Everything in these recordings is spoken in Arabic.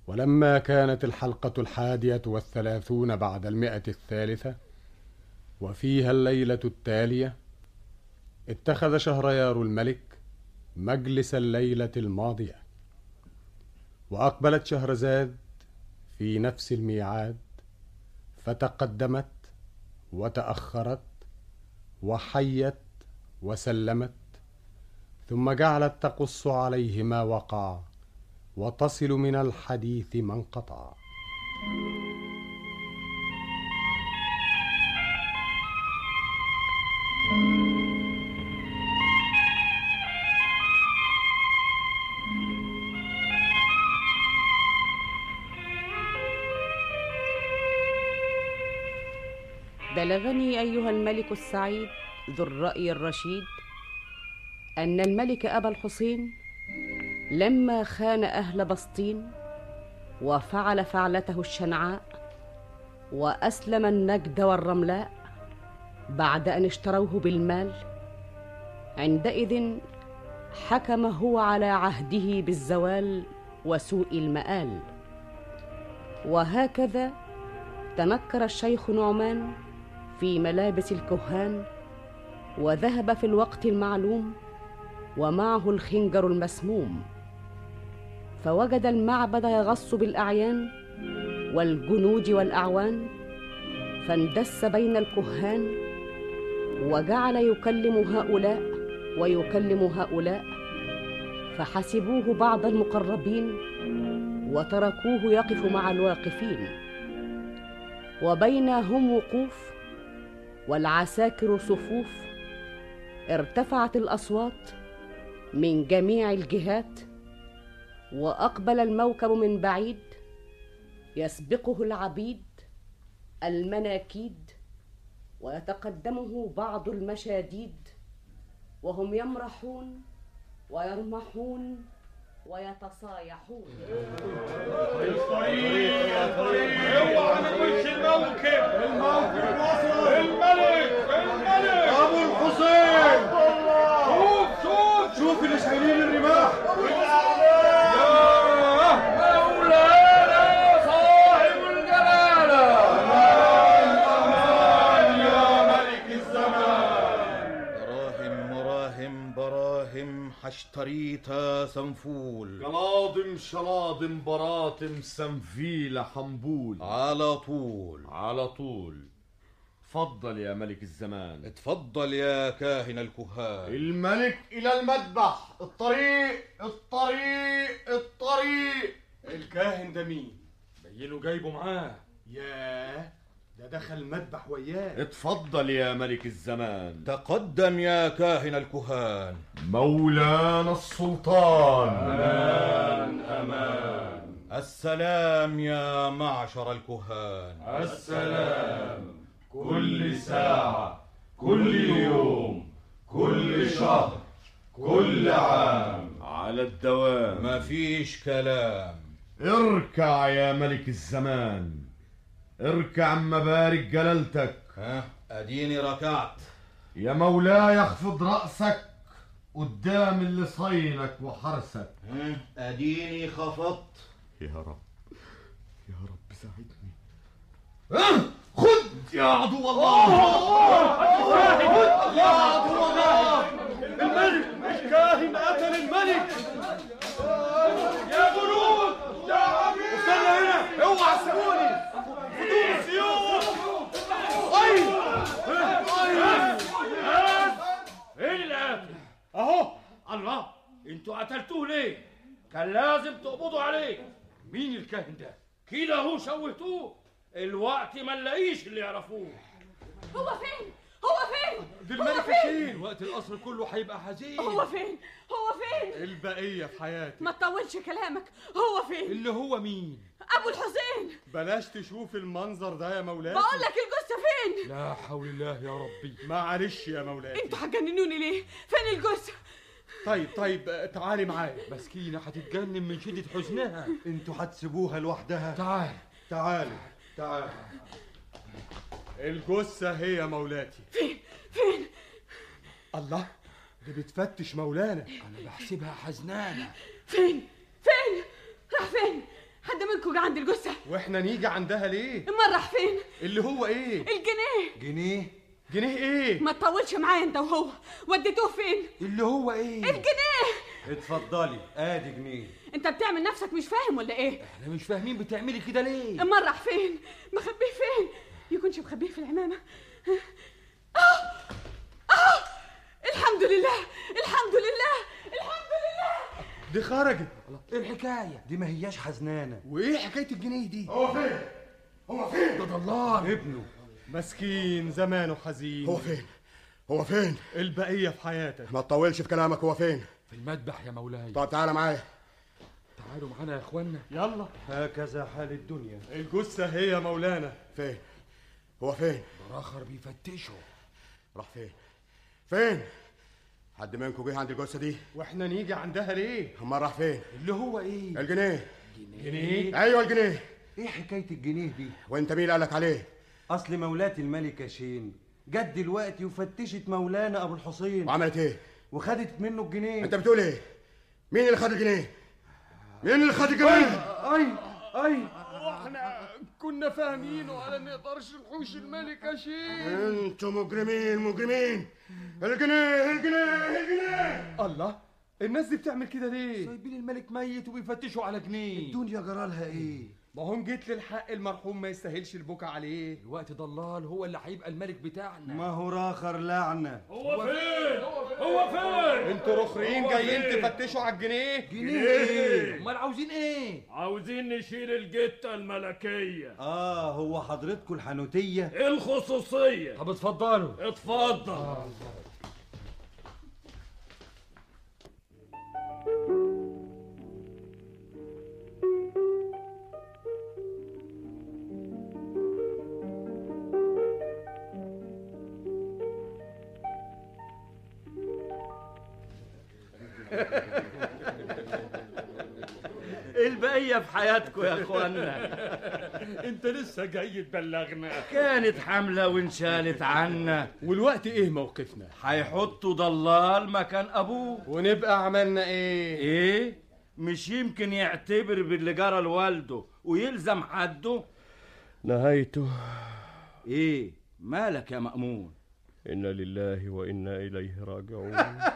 ولما كانت الحلقة 31 بعد 100 وفيها الليلة التالية، اتخذ شهريار الملك مجلس الليلة الماضية، وأقبلت شهرزاد في نفس الميعاد، فتقدمت وتأخرت وحيت وسلمت، ثم جعلت تقص عليه ما وقع وتصل من الحديث ما انقطع. بلغني أيها الملك السعيد ذو الرأي الرشيد أن الملك أبا الحسين لما خان أهل بسطين وفعل فعلته الشنعاء وأسلم النجد والرملاء بعد أن اشتروه بالمال، عندئذ حكم هو على عهده بالزوال وسوء المآل. وهكذا تنكر الشيخ نعمان في ملابس الكهان، وذهب في الوقت المعلوم ومعه الخنجر المسموم، فوجد المعبد يغص بالأعيان والجنود والأعوان، فاندس بين الكهان وجعل يكلم هؤلاء ويكلم هؤلاء، فحسبوه بعض المقربين وتركوه يقف مع الواقفين. وبينهم وقوف والعساكر صفوف، ارتفعت الأصوات من جميع الجهات، وأقبل الموكب من بعيد يسبقه العبيد المناكيد، ويتقدمه بعض المشاديد، وهم يمرحون ويرمحون ويتصايحون. اوعى ما تقولش الموكب وصل. الملك ابو الحسين. شوف اللي شايلين الرماح. يا مولانا صاحب الجلاله، امان يا ملك الزمان. دراهم براهم حشتريتا سنفول، جلاضم شلاضم براطم سنفيلة حنبول، على طول. اتفضل يا ملك الزمان. اتفضل يا كاهن الكهان. الملك إلى المذبح. الطريق. الكاهن ده مين؟ بينه جايبه معاه. ياه، ده دخل المذبح وياه. اتفضل يا ملك الزمان. تقدم يا كاهن الكهان. مولانا السلطان. أمان. السلام يا معشر الكهان. السلام. كل ساعة، كل يوم، كل شهر، كل عام، على الدوام. مفيش كلام. اركع يا ملك الزمان، اركع مبارك جلالتك. اديني ركعت. يا مولاي اخفض رأسك قدام اللي صينك وحرسك. اديني خفضت. يا رب ساعدني. خد يا عدو الله. خد يا عدو الله. الملك الكاهن قتل الملك. يا جنود، يا عبيد، استنى هنا. اوعى تسيبوني. خدوا السيوف. ايه القاتل؟ اهو. الله، انتوا قتلتوه ليه؟ كان لازم تقبضوا عليه. مين الكاهن ده؟ كده اهو شوهتوه. الوقت ما نلاقيش اللي يعرفوه. هو فين؟ دي الملك فين؟ وقت القصر كله هيبقى حزين. هو فين؟ البقية في حياتي. ما تطولش كلامك. هو فين؟ اللي هو مين؟ ابو الحسين. بلاش تشوف المنظر ده يا مولاي. بقول لك الجثة فين؟ لا حول الله يا ربي. معلش يا مولاي. انتوا هتجننوني ليه؟ فين الجثة؟ طيب تعالي معايا. مسكينة هتتجنن من شدة حزنها. انتوا هتسيبوها لوحدها؟ تعال. الجثة هي يا مولاتي. فين؟ الله، دي بتفتش مولانا. انا بحسبها حزنانة. فين؟ راح فين؟ حد منكم جه عند الجثه؟ واحنا نيجي عندها ليه؟ امال راح فين؟ اللي هو ايه؟ الجنيه. جنيه؟ جنيه ايه؟ ما تطولش معايا انت وهو. وديتوه فين؟ اللي هو ايه؟ الجنيه. اتفضلي ادي جنيه. انت بتعمل نفسك مش فاهم ولا ايه؟ احنا مش فاهمين بتعملي كده ليه؟ امال راح فين؟ مخبيه فين؟ يكونش مخبيه في العمامه. الحمد لله الحمد لله الحمد لله. دي خرجت. ايه الحكايه دي؟ ما هياش حزنانه. وايه حكايه الجنيه دي؟ هو فين؟ هو فين؟ ده ضلال ابنه. مسكين زمانه حزين. هو فين؟ هو فين؟ البقيه في حياتك. ما تطولش في كلامك. هو فين؟ في المذبح يا مولاي. طب تعالى معايا. تعالوا معانا يا اخوانا. يلا. هكذا حال الدنيا. الجثه هي يا مولانا. فين؟ هو فين؟ براخر بيفتشوا. راح فين؟ فين؟ حد منكم جه عند الجثه دي؟ واحنا نيجي عندها ليه؟ امال راح فين؟ اللي هو ايه؟ الجنيه. جنيه؟ ايوه الجنيه. ايه حكاية الجنيه دي؟ وانت مين اللي قالك عليه؟ اصل مولاتي الملكة شين جت دلوقتي وفتشت مولانا ابو الحسين وعملت ايه؟ وخدت منه الجنيه. انت بتقول ايه؟ مين اللي خد الجنيه؟ مين اللي خد الجنيه؟ اي واحنا كنا فاهمين ولا نقدرش نحوش الملكة شيء. انتوا مجرمين مجرمين. الجنيه الجنيه الجنيه. الله، الناس دي بتعمل كده ليه؟ سايبين الملك ميت وبيفتشوا على جنيه. الدنيا جرالها ايه؟ ما هم جيت للحق، المرحوم ما يستاهلش البكا عليه. الوقت ضلال هو اللي هيبقى الملك بتاعنا. ما هو راخر لعنة. هو فين؟ هو فين؟ انتوا رخرين جايين تفتشوا على الجنيه؟ جنيه ايه؟ امال عاوزين ايه؟ عاوزين نشيل الجتة الملكية هو حضرتكم الحنوتية الخصوصية. طب اتفضلوا. اتفضل. البقية في حياتكم يا اخوانا. انت لسه جاي تبلغنا؟ كانت حملة وانشالت عنا، والوقت ايه موقفنا؟ هيحطوا ضلال مكان ابوه. ونبقى عملنا ايه؟ ايه؟ مش يمكن يعتبر باللي جرى لوالده ويلزم حده؟ نهايته. ايه مالك يا مأمون؟ إنا لله وإنا إليه راجعون.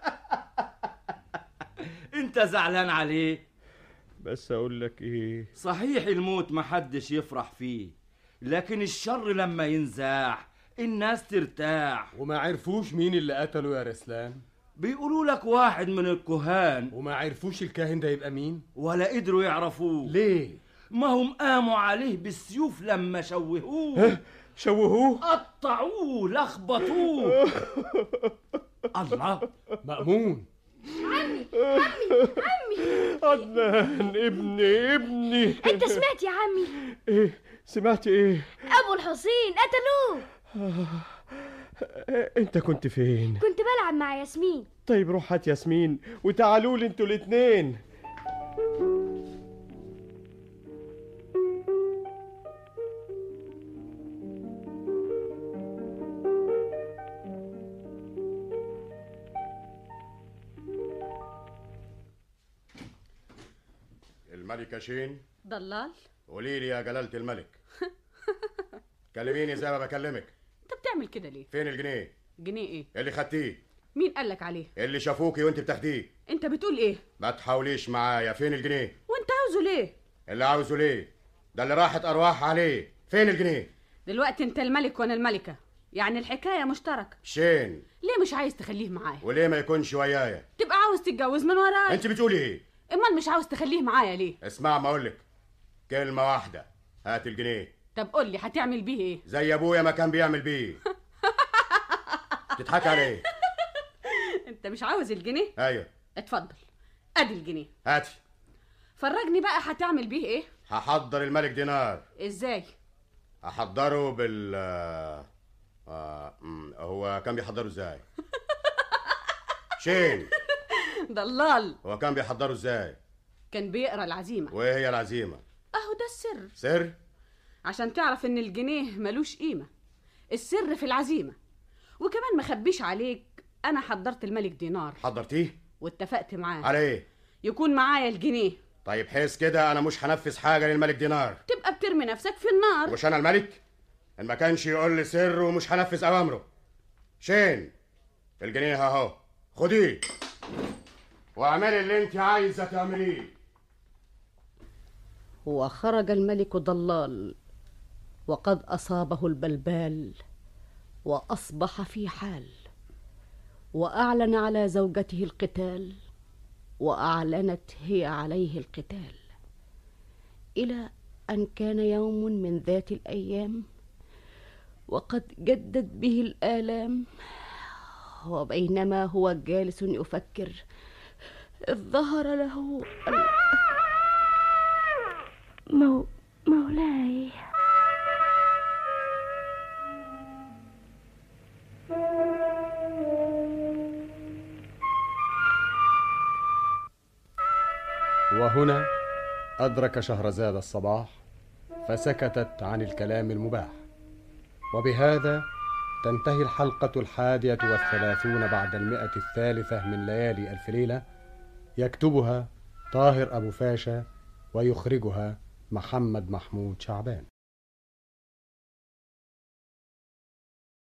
انت زعلان عليه؟ بس أقول لك إيه، صحيح الموت محدش يفرح فيه، لكن الشر لما ينزاح الناس ترتاح. وما عرفوش مين اللي قتله يا رسلان؟ بيقولوا لك واحد من الكهان. وما عرفوش الكاهن ده يبقى مين؟ ولا قدروا يعرفوه. ليه؟ ما هم قاموا عليه بالسيوف لما شوهوه. شوهوه؟ قطعوه لخبطوه. الله، مأمون. عمي عمي عمي عدنان ابني. انت سمعت يا عمي؟ ايه سمعت ايه؟ ابو الحسين قتلوه. انت كنت فين؟ كنت بلعب مع ياسمين. طيب روح هات ياسمين وتعالوا لي انتوا الاتنين. الملكة شين. ضلال. قولي لي يا جلالة الملك. كلميني زي ما بكلمك. انت بتعمل كده ليه؟ فين الجنيه؟ جنيه ايه؟ اللي خدتيه. مين قالك عليه؟ اللي شافوكي وانت بتاخديه. انت بتقول ايه؟ ما تحاوليش معايا. فين الجنيه؟ وانت عاوزه ليه؟ اللي عاوزه ليه؟ ده اللي راحت ارواح عليه. فين الجنيه؟ دلوقتي انت الملك وانا الملكة، يعني الحكاية مشتركة. شين. ليه مش عايز تخليه معايا؟ وليه ما يكونش ويايا؟ تبقى عاوز تتجوز من ورايا. انت بتقولي ايه؟ امال مش عاوز تخليه معايا ليه؟ اسمع ما اقولك كلمة واحدة. هات الجنيه. طب قول لي هتعمل بيه ايه؟ زي ابويا ما كان بيعمل بيه. تضحك على ايه؟ انت مش عاوز الجنيه؟ ايوه. اتفضل ادي الجنيه. هاتي. فرجني بقى هتعمل بيه ايه؟ هحضر الملك دينار. ازاي؟ هحضره بال هو كان بيحضره ازاي؟ شين. ضلال. هو كان بيحضره ازاي؟ كان بيقرا العزيمة. وايه هي العزيمة؟ اهو ده السر. سر؟ عشان تعرف ان الجنيه ملوش قيمة. السر في العزيمة. وكمان ما خبيش عليك، انا حضرت الملك دينار. حضرتيه؟ واتفقت معاه على ايه؟ يكون معايا الجنيه طيب حيث كده انا مش هنفذ حاجه للملك دينار. تبقى بترمي نفسك في النار. مش انا الملك؟ ان ما كانش يقول لي سر ومش هنفذ اوامره. شين الجنيه اهو، خديه واعملي اللي انت عايزه تعمليه. وخرج الملك ضلال وقد أصابه البلبال وأصبح في حال، وأعلن على زوجته القتال وأعلنت هي عليه القتال، إلى أن كان يوم من ذات الأيام وقد جدت به الآلام، وبينما هو جالس يفكر إذ ظهر له مولاي. وهنا أدرك شهرزاد الصباح فسكتت عن الكلام المباح. وبهذا تنتهي الحلقة 31 بعد 100 من ليالي ألف ليلة. يكتبها طاهر أبو فاشا ويخرجها محمد محمود شعبان.